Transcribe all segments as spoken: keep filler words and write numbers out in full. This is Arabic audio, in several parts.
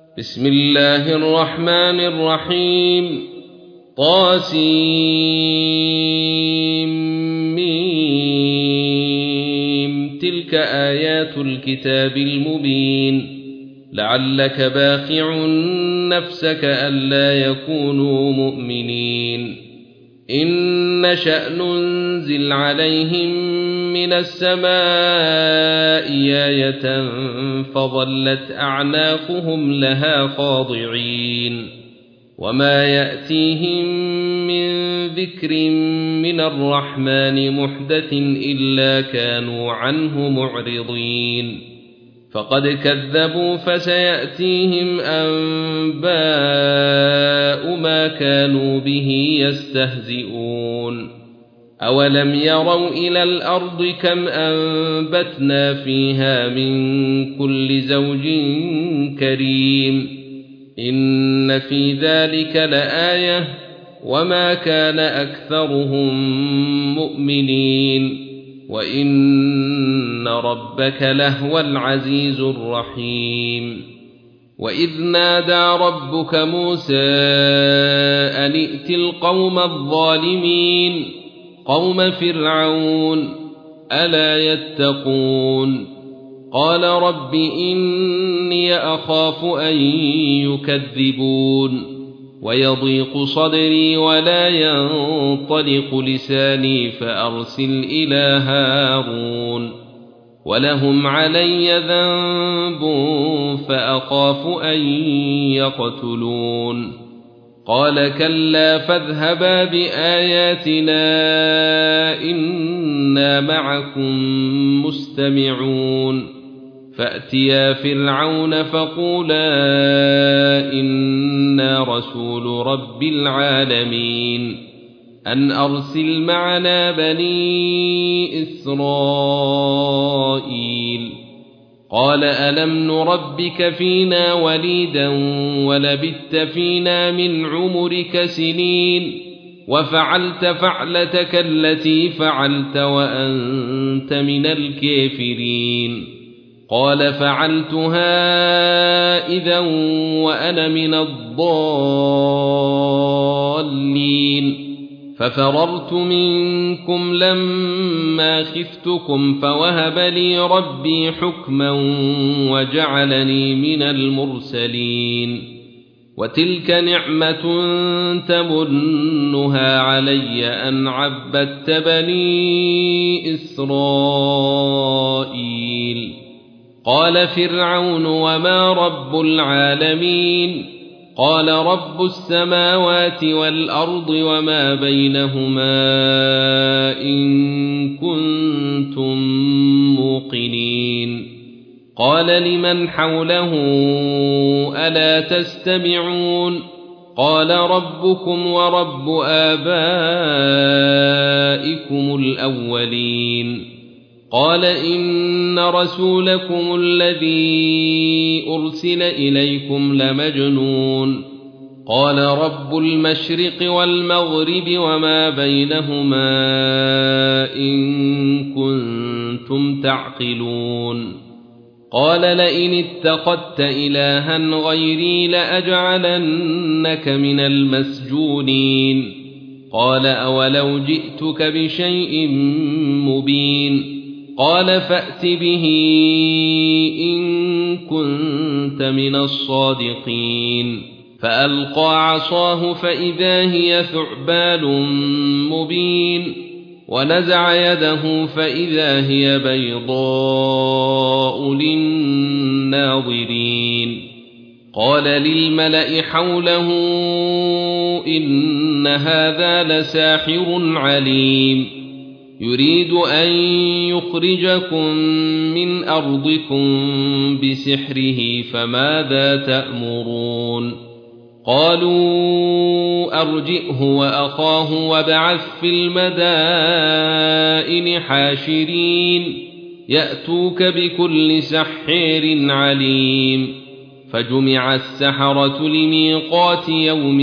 بسم الله الرحمن الرحيم طاسيم تلك آيات الكتاب المبين لعلك باخع نفسك ألا يكونوا مؤمنين إن نشأ ننزل عليهم من السماء آية فظلت أعناقهم لها خاضعين وما يأتيهم من ذكر من الرحمن محدث إلا كانوا عنه معرضين فقد كذبوا فسيأتيهم أنباء ما كانوا به يستهزئون أولم يروا إلى الأرض كم أنبتنا فيها من كل زوج كريم إن في ذلك لآية وما كان أكثرهم مؤمنين وإن ربك لهو العزيز الرحيم وإذ نادى ربك موسى أن ائت القوم الظالمين قوم فرعون ألا يتقون قال رب إني أخاف أن يكذبون ويضيق صدري ولا ينطلق لساني فأرسل إلى هارون ولهم علي ذنب فأخاف أن يقتلون قال كلا فاذهبا بآياتنا إنا معكم مستمعون فأتيا فرعون فقولا إنا رسول رب العالمين أن أرسل معنا بني إسرائيل قال ألم نربك فينا وليدا ولبثت فينا من عمرك سنين وفعلت فعلتك التي فعلت وأنت من الكافرين قال فعلتها إذا وأنا من الضالين ففررت منكم لما خفتكم فوهب لي ربي حكما وجعلني من المرسلين وتلك نعمة تمنها علي أن عبدت بني إسرائيل قال فرعون وما رب العالمين قال رب السماوات والأرض وما بينهما إن كنتم موقنين قال لمن حوله ألا تستمعون قال ربكم ورب آبائكم الأولين قال إن رسولكم الذي أرسل إليكم لمجنون قال رب المشرق والمغرب وما بينهما إن كنتم تعقلون قال لئن اتخذت إلها غيري لأجعلنك من المسجونين قال أولو جئتك بشيء مبين قال فأت به إن كنت من الصادقين فألقى عصاه فإذا هي ثعبان مبين ونزع يده فإذا هي بيضاء للناظرين قال للملأ حوله إن هذا لساحر عليم يريد أن يخرجكم من أرضكم بسحره فماذا تأمرون قالوا أرجئه وأخاه وابعث في المدائن حاشرين يأتوك بكل سحر عليم فجمع السحرة لميقات يوم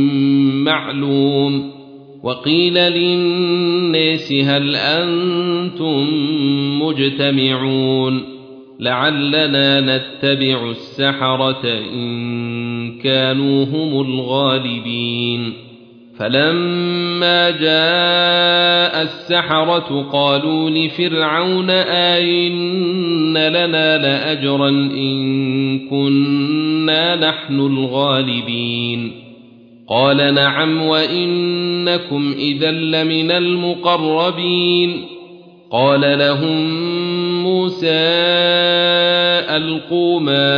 معلوم وقيل للناس هل أنتم مجتمعون لعلنا نتبع السحرة إن كانوا هم الغالبين فلما جاء السحرة قالوا لفرعون أئن لنا لأجرا إن كنا نحن الغالبين قال نعم وإنكم إذا لمن المقربين قال لهم موسى ألقوا ما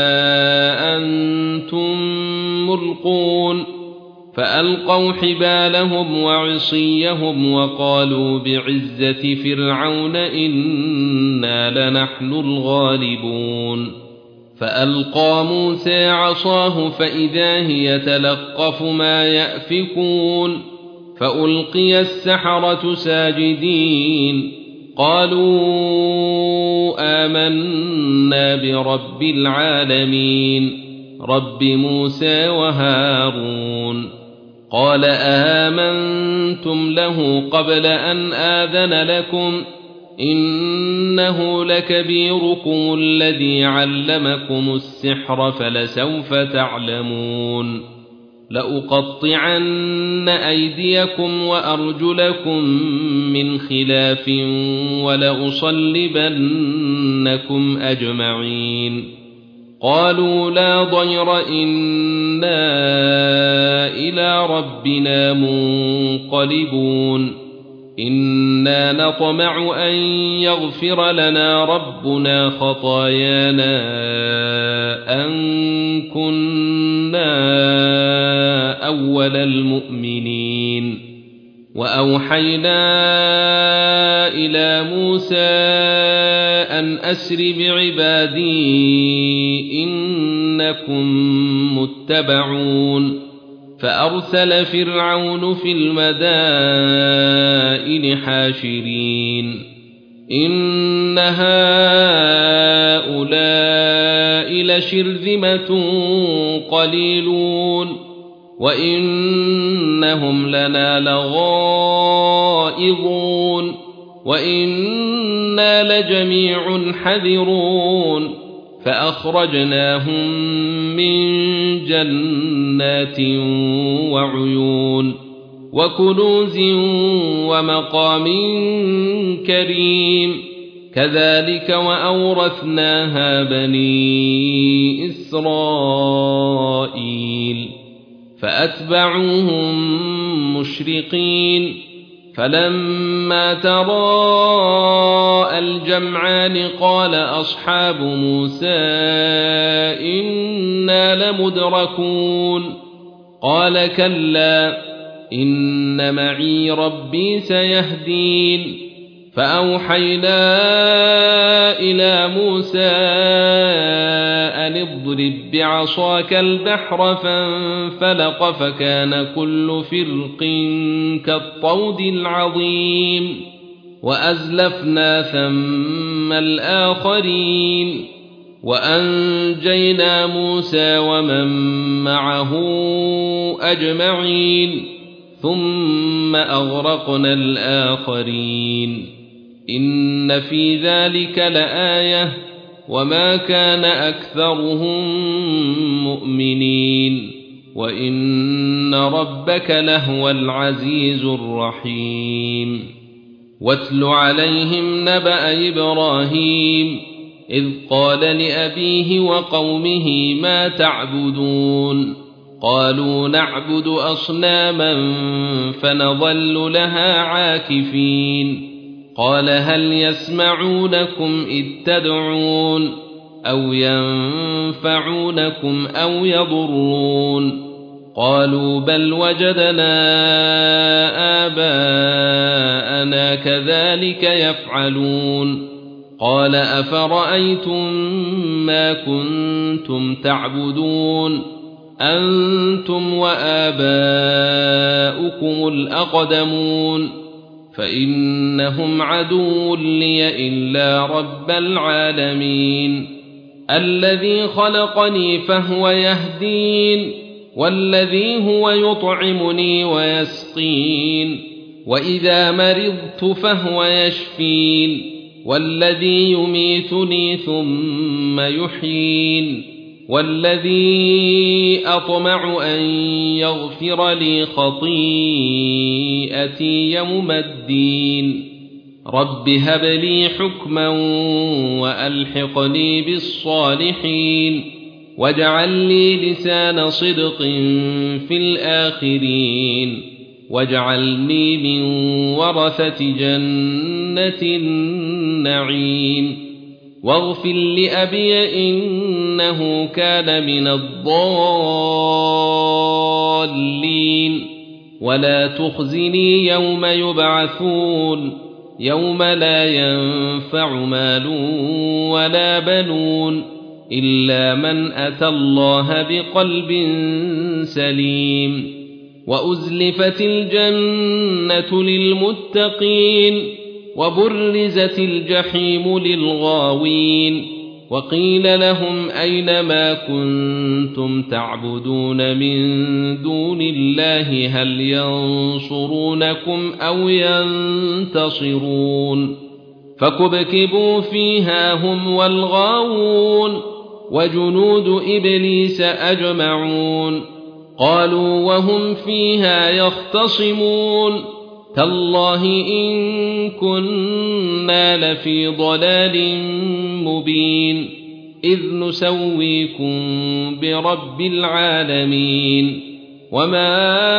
أنتم ملقون فألقوا حبالهم وعصيهم وقالوا بعزة فرعون إنا لنحن الغالبون فألقى موسى عصاه فإذا هي تلقف ما يأفكون فألقي السحرة ساجدين قالوا آمنا برب العالمين رب موسى وهارون قال آمنتم له قبل أن آذن لكم إنه لكبيركم الذي علمكم السحر فلسوف تعلمون لأقطعن أيديكم وأرجلكم من خلاف ولأصلبنكم أجمعين قالوا لا ضير إنا إلى ربنا منقلبون إنا نطمع أن يغفر لنا ربنا خطايانا أن كنا أول المؤمنين وأوحينا إلى موسى أن أسر بعبادي إنكم متبعون فأرسل فرعون في المدائن حاشرين إن هؤلاء لشرذمة قليلون وإنهم لنا لغائظون وإنا لجميع حذرون فأخرجناهم من جنات وعيون وكنوز ومقام كريم كذلك وأورثناها بني إسرائيل فأتبعوهم مشرقين فلما تراءى الجمعان قال أصحاب موسى إنا لمدركون قال كلا إن معي ربي سيهدين فأوحينا إلى موسى أن اضرب بعصاك البحر فانفلق فكان كل فرق كالطود العظيم وأزلفنا ثم الآخرين وأنجينا موسى ومن معه أجمعين ثم أغرقنا الآخرين إن في ذلك لآية وما كان أكثرهم مؤمنين وإن ربك لهو العزيز الرحيم واتل عليهم نبأ إبراهيم إذ قال لأبيه وقومه ما تعبدون قالوا نعبد أصناما فنظل لها عاكفين قال هل يسمعونكم إذ تدعون أو ينفعونكم أو يضرون قالوا بل وجدنا آباءنا كذلك يفعلون قال أفرأيتم ما كنتم تعبدون أنتم وآباؤكم الأقدمون فإنهم عدو لي إلا رب العالمين الذي خلقني فهو يهدين والذي هو يطعمني ويسقين وإذا مرضت فهو يشفين والذي يميتني ثم يحيين والذي أطمع أن يغفر لي خطيئتي يوم الدين رب هب لي حكما وألحقني بالصالحين واجعل لي لسان صدق في الآخرين واجعلني من ورثة جنة النعيم واغفر لأبي إنه كان من الضالين ولا تخزني يوم يبعثون يوم لا ينفع مال ولا بنون إلا من أتى الله بقلب سليم وأزلفت الجنة للمتقين وبرزت الجحيم للغاوين وقيل لهم أين ما كنتم تعبدون من دون الله هل ينصرونكم أو ينتصرون فكبكبوا فيها هم والغاوون وجنود إبليس أجمعون قالوا وهم فيها يختصمون تالله إن كنا لفي ضلال مبين إذ نسويكم برب العالمين وما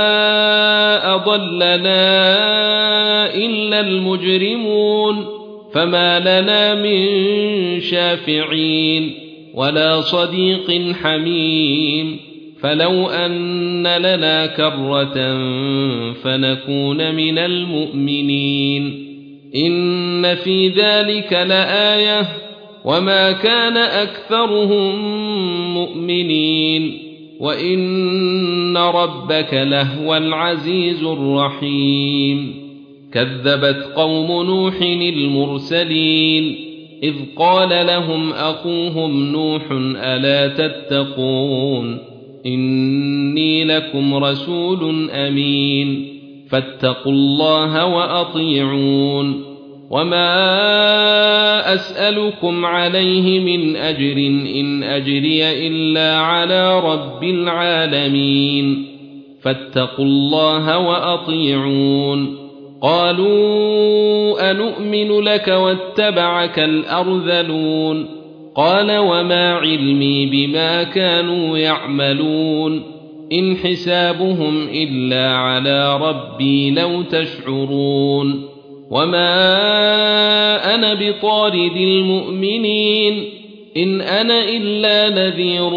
أضلنا إلا المجرمون فما لنا من شافعين ولا صديق حميم فلو أن لنا كرة فنكون من المؤمنين إن في ذلك لآية وما كان أكثرهم مؤمنين وإن ربك لهو العزيز الرحيم كذبت قوم نوح المرسلين إذ قال لهم أخوهم نوح ألا تتقون إني لكم رسول أمين فاتقوا الله وأطيعون وما أسألكم عليه من أجر إن أجري إلا على رب العالمين فاتقوا الله وأطيعون قالوا أنؤمن لك واتبعك الأرذلون قال وما علمي بما كانوا يعملون إن حسابهم إلا على ربي لو تشعرون وما أنا بطارد المؤمنين إن أنا إلا نذير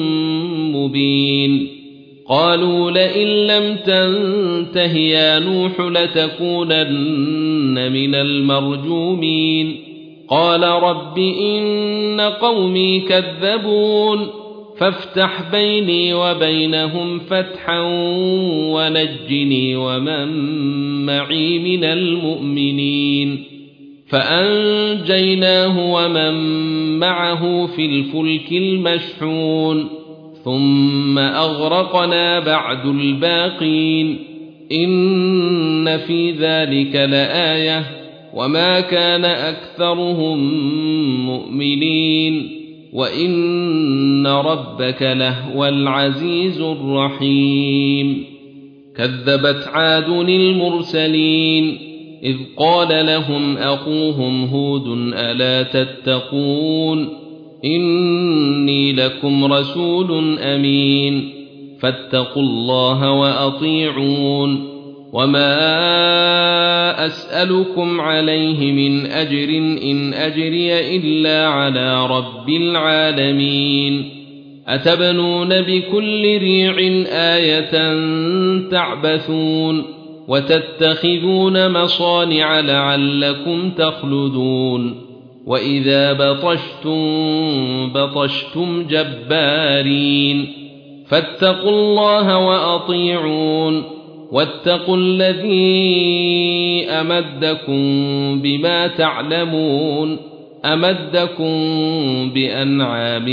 مبين قالوا لئن لم تنته يا نوح لتكونن من المرجومين قال رب إن قومي كذبون فافتح بيني وبينهم فتحا ونجني ومن معي من المؤمنين فأنجيناه ومن معه في الفلك المشحون ثم أغرقنا بعد الباقين إن في ذلك لآية وما كان أكثرهم مؤمنين وإن ربك لهو العزيز الرحيم كذبت عاد المرسلين إذ قال لهم أخوهم هود ألا تتقون إني لكم رسول أمين فاتقوا الله وأطيعون وما أسألكم عليه من أجر إن أجري إلا على رب العالمين أتبنون بكل ريع آية تعبثون وتتخذون مصانع لعلكم تخلدون وإذا بطشتم بطشتم جبارين فاتقوا الله وأطيعون واتقوا الذي أمدكم بما تعلمون أمدكم بأنعام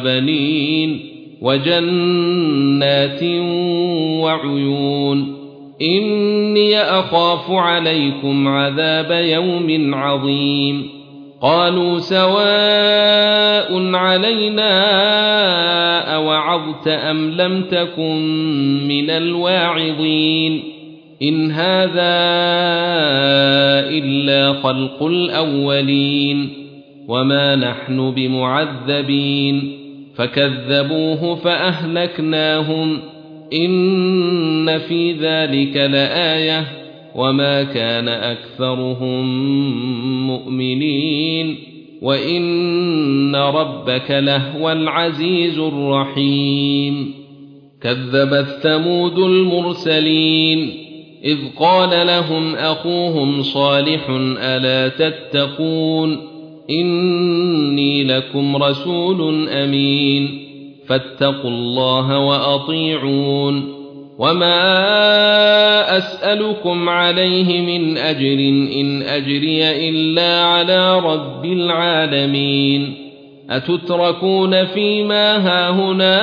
وبنين وجنات وعيون إني أخاف عليكم عذاب يوم عظيم قالوا سواء علينا أوعظت أم لم تكن من الواعظين إن هذا إلا خلق الأولين وما نحن بمعذبين فكذبوه فأهلكناهم إن في ذلك لآية وما كان أكثرهم مؤمنين وإن ربك لهو العزيز الرحيم كذبت ثمود المرسلين إذ قال لهم أخوهم صالح ألا تتقون إني لكم رسول أمين فاتقوا الله وأطيعون وما أسألكم عليه من أجر إن أجري إلا على رب العالمين أتتركون فيما هاهنا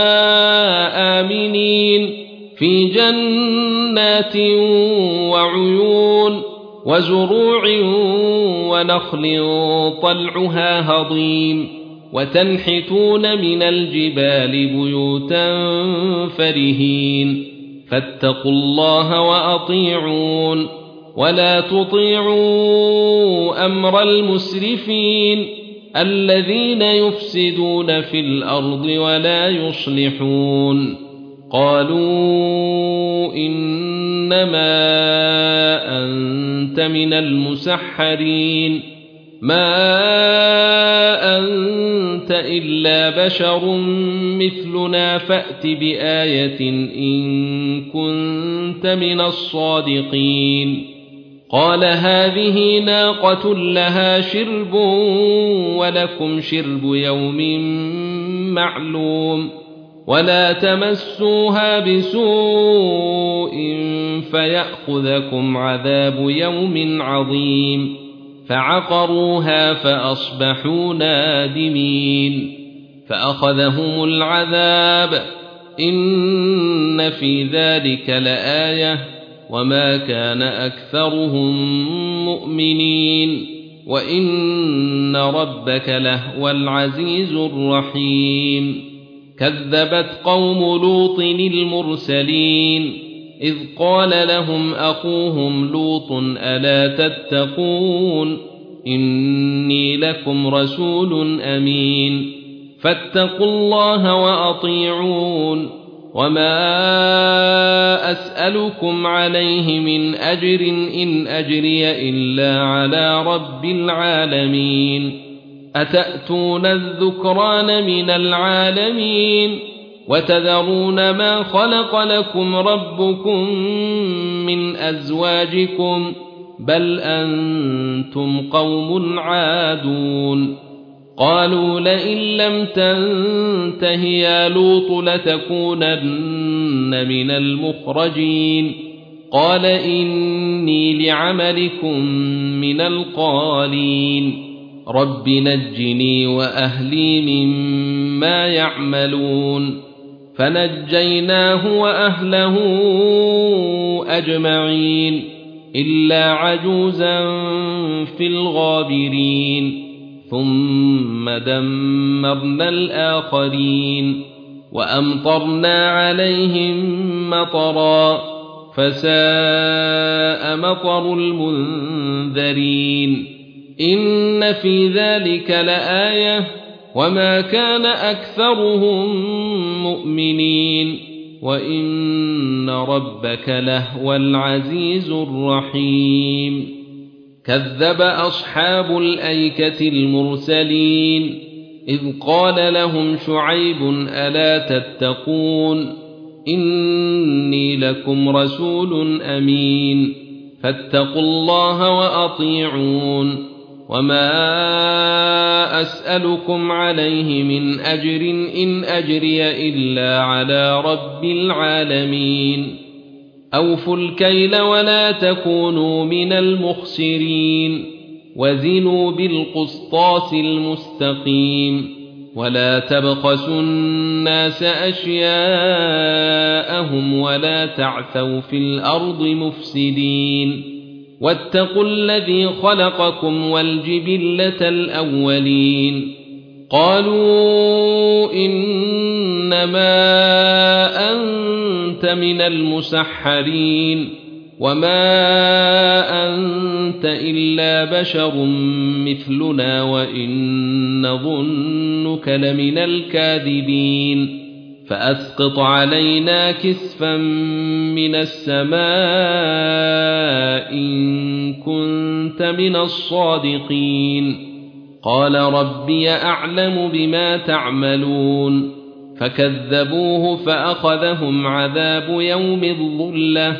آمنين في جنات وعيون وزروع ونخل طلعها هضيم وتنحتون من الجبال بيوتا فرهين فاتقوا الله وأطيعون ولا تطيعوا أمر المسرفين الذين يفسدون في الأرض ولا يصلحون قالوا إنما أنت من المسحرين ما أنت إلا بشر مثلنا فأت بآية إن كنت من الصادقين قال هذه ناقة لها شرب ولكم شرب يوم معلوم ولا تمسوها بسوء فيأخذكم عذاب يوم عظيم فعقروها فأصبحوا نادمين فأخذهم العذاب إن في ذلك لآية وما كان أكثرهم مؤمنين وإن ربك لهو العزيز الرحيم كذبت قوم لوط المرسلين إذ قال لهم أخوهم لوط ألا تتقون إني لكم رسول أمين فاتقوا الله وأطيعون وما أسألكم عليه من أجر إن أجري إلا على رب العالمين أتأتون الذكران من العالمين وتذرون ما خلق لكم ربكم من أزواجكم بل أنتم قوم عادون قالوا لئن لم تنته يا لوط لتكونن من المخرجين قال إني لعملكم من القالين رب نجني وأهلي مما يعملون فنجيناه وأهله أجمعين إلا عجوزا في الغابرين ثم دمرنا الآخرين وأمطرنا عليهم مطرا فساء مطر المنذرين إن في ذلك لآية وما كان أكثرهم مؤمنين وإن ربك لهو العزيز الرحيم كذب أصحاب الأيكة المرسلين إذ قال لهم شعيب ألا تتقون إني لكم رسول أمين فاتقوا الله وأطيعون وما أسألكم عليه من أجر إن أجري إلا على رب العالمين أوفوا الكيل ولا تكونوا من المخسرين وزنوا بالقسطاس المستقيم ولا تبخسوا الناس أشياءهم ولا تعثوا في الأرض مفسدين واتقوا الذي خلقكم والجبلة الأولين قالوا إنما أنت من المسحرين وما أنت إلا بشر مثلنا وإن نظنك لمن الكاذبين فأسقط علينا كسفا من السماء إن كنت من الصادقين قال ربي أعلم بما تعملون فكذبوه فأخذهم عذاب يوم الظلة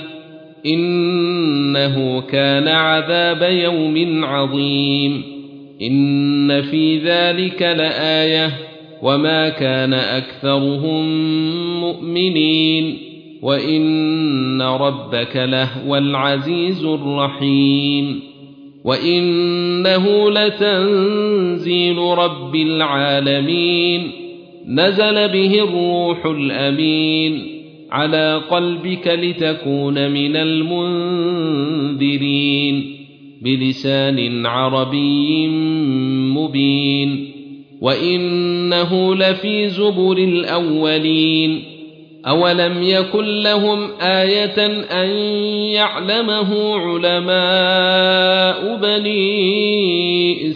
إنه كان عذاب يوم عظيم إن في ذلك لآية وما كان أكثرهم مؤمنين وإن ربك لهو العزيز الرحيم وإنه لتنزيل رب العالمين نزل به الروح الأمين على قلبك لتكون من المنذرين بلسان عربي مبين وإنه لفي زبر الأولين أولم يكن لهم آية أن يعلمه علماء بني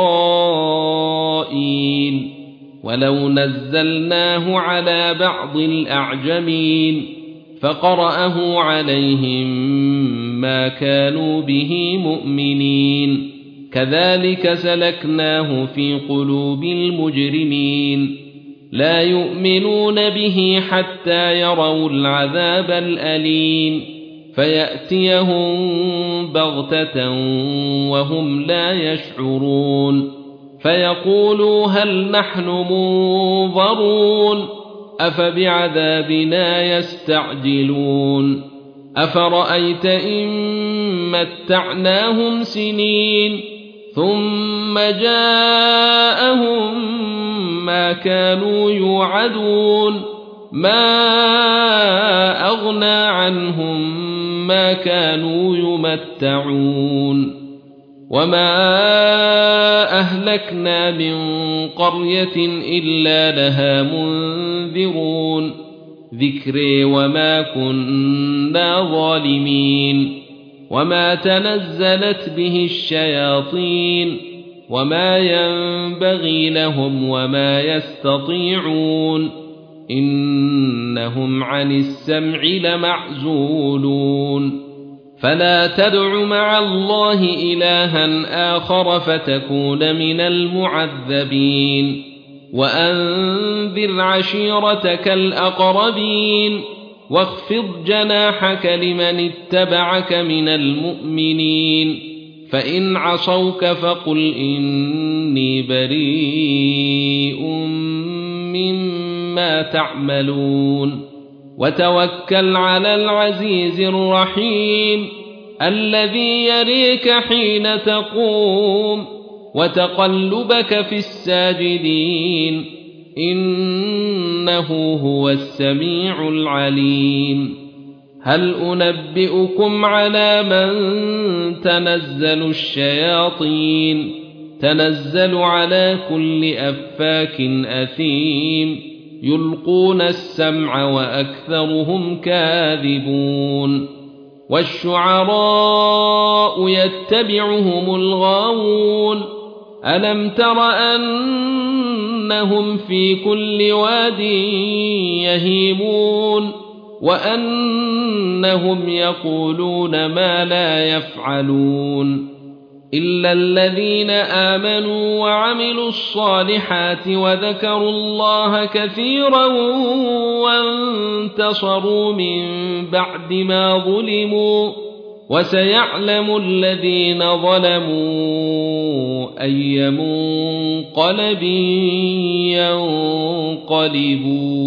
إسرائيل ولو نزلناه على بعض الأعجمين فقرأه عليهم ما كانوا به مؤمنين كذلك سلكناه في قلوب المجرمين لا يؤمنون به حتى يروا العذاب الأليم فيأتيهم بغتة وهم لا يشعرون فيقولوا هل نحن منظرون أفبعذابنا يستعجلون أفرأيت إن متعناهم سنين ثم جاءهم ما كانوا يوعدون ما أغنى عنهم ما كانوا يمتعون وما أهلكنا من قرية إلا لها منذرون ذكري وما كنا ظالمين وما تنزلت به الشياطين وما ينبغي لهم وما يستطيعون إنهم عن السمع لمعزولون فلا تدع مع الله إلها آخر فتكون من المعذبين وأنذر عشيرتك الأقربين واخفض جناحك لمن اتبعك من المؤمنين فإن عصوك فقل إني بريء مما تعملون وتوكل على العزيز الرحيم الذي يريك حين تقوم وتقلبك في الساجدين إنه هو السميع العليم هل أنبئكم على من تنزل الشياطين تنزل على كل أفاك أثيم يلقون السمع وأكثرهم كاذبون والشعراء يتبعهم الغاوون ألم تر أنهم في كل واد يهيمون وأنهم يقولون ما لا يفعلون إلا الذين آمنوا وعملوا الصالحات وذكروا الله كثيرا وانتصروا من بعد ما ظلموا وسيعلم الذين ظلموا أي منقلب ينقلبون